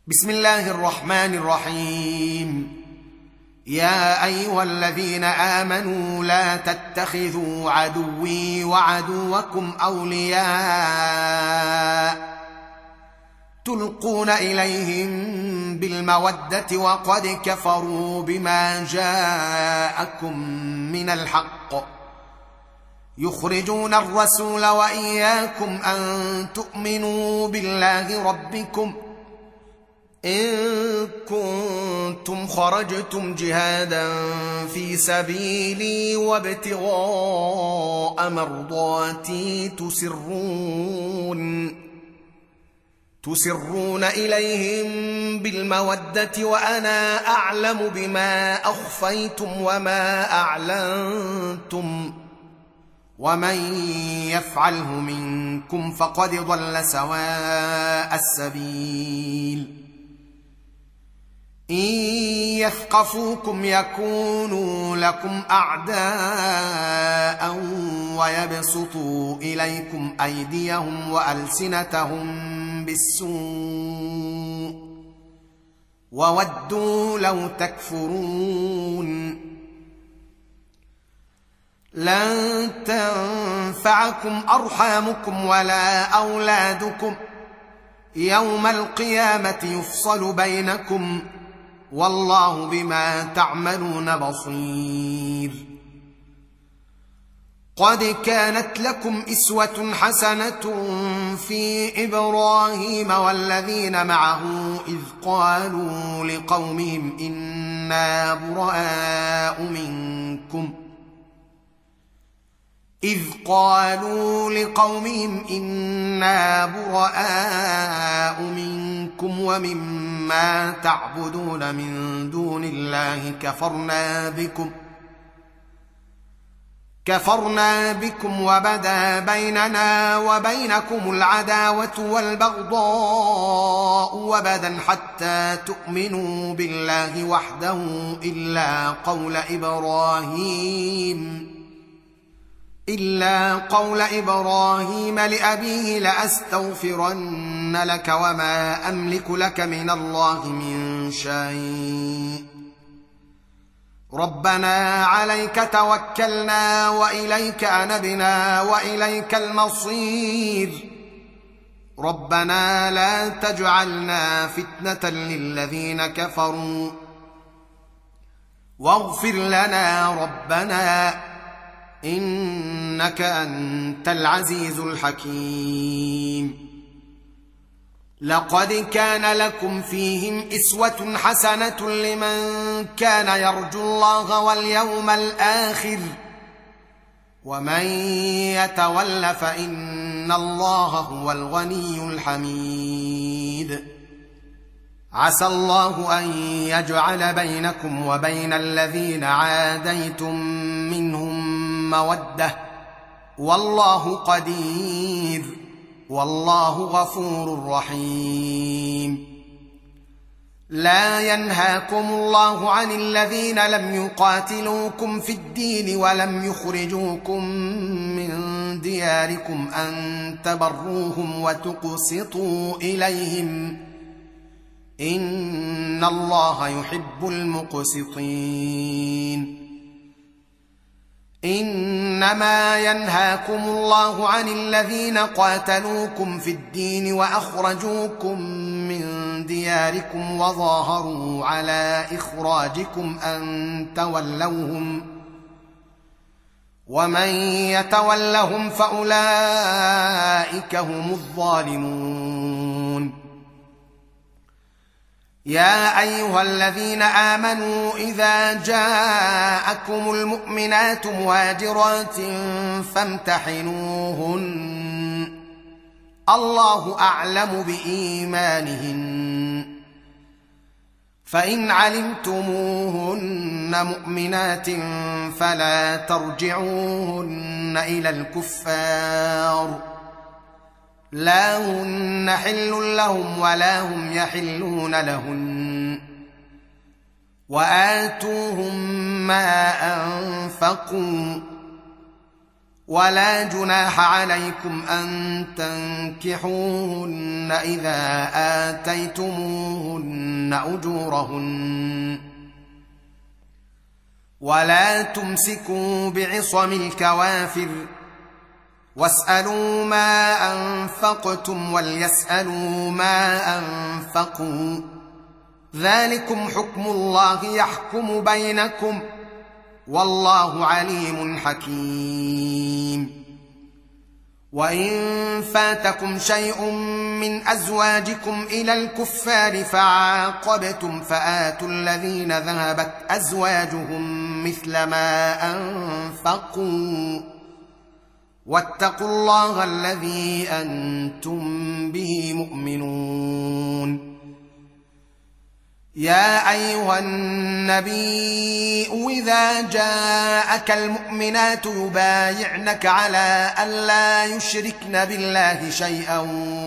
بسم الله الرحمن الرحيم. يا أيها الذين آمنوا لا تتخذوا عدوي وعدوكم أولياء تلقون إليهم بالمودة وقد كفروا بما جاءكم من الحق يخرجون الرسول وإياكم أن تؤمنوا بالله ربكم إن كنتم خرجتم جهادا في سبيلي وابتغاء مرضاتي تسرون إليهم بالمودة وأنا أعلم بما أخفيتم وما أعلنتم ومن يفعله منكم فقد ضل سواء السبيل. إن يثقفوكم يكونوا لكم أعداء ويبسطوا إليكم أيديهم وألسنتهم بالسوء وودوا لو تكفرون. لن تنفعكم أرحامكم ولا أولادكم يوم القيامة يفصل بينكم والله بما تعملون بصير. قد كانت لكم أسوة حسنة في إبراهيم والذين معه إذ قالوا لقومهم إنا براء منكم ومما تعبدون من دون الله كفرنا بكم وبدا بيننا وبينكم العداوة والبغضاء وبدا حتى تؤمنوا بالله وحده إلا قول إبراهيم لأبيه لأستغفرن لك وما أملك لك من الله من شيء ربنا عليك توكلنا وإليك أنبنا وإليك المصير ربنا لا تجعلنا فتنة للذين كفروا واغفر لنا ربنا إنك أنت العزيز الحكيم. لقد كان لكم فيهم أسوة حسنة لمن كان يرجو الله واليوم الآخر ومن يتول فإن الله هو الغني الحميد. عسى الله أن يجعل بينكم وبين الذين عاديتم منهم مودة والله قدير والله غفور رحيم. لا ينهاكم الله عن الذين لم يقاتلوكم في الدين ولم يخرجوكم من دياركم أن تبروهم وتقسطوا إليهم إن الله يحب المقسطين. إنما ينهاكم الله عن الذين قاتلوكم في الدين وأخرجوكم من دياركم وظاهروا على إخراجكم أن تولوهم ومن يتولهم فأولئك هم الظالمون. يا أيها الذين آمنوا إذا جاءكم المؤمنات مهاجرات فامتحنوهن الله أعلم بإيمانهن فإن علمتموهن مؤمنات فلا ترجعوهن إلى الكفار لا هن حل لهم ولا هم يحلون لهن وآتوهم ما أنفقوا ولا جناح عليكم أن تنكحوهن إذا آتيتموهن أجورهن ولا تمسكوا بعصم الكوافر واسألوا ما أنفقتم وليسألوا ما أنفقوا ذلكم حكم الله يحكم بينكم والله عليم حكيم. وإن فاتكم شيء من أزواجكم إلى الكفار فعاقبتم فآتوا الذين ذهبت أزواجهم مثل ما أنفقوا واتقوا الله الذي أنتم به مؤمنون. يا أيها النبي إذا جاءك المؤمنات يبايعنك على ألا يشركن بالله شيئا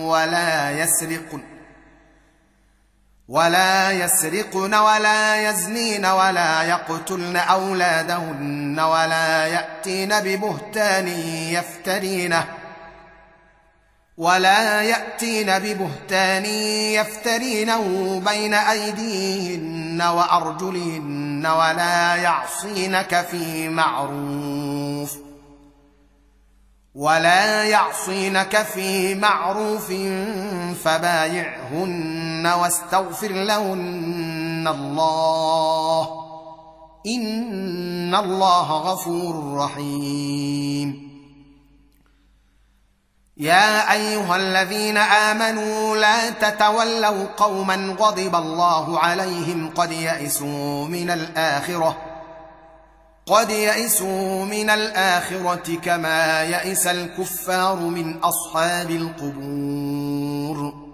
ولا يسرقن ولا يزنين ولا يقتلن أولادهن ولا يأتين ببهتان يفترينه بين أيديهن وأرجلهن ولا يعصينك في معروف فبايعهن واستغفر لهن الله إن الله غفور رحيم. يا أيها الذين آمنوا لا تتولوا قوما غضب الله عليهم قد يئسوا من الآخرة كما يئس الكفار من أصحاب القبور.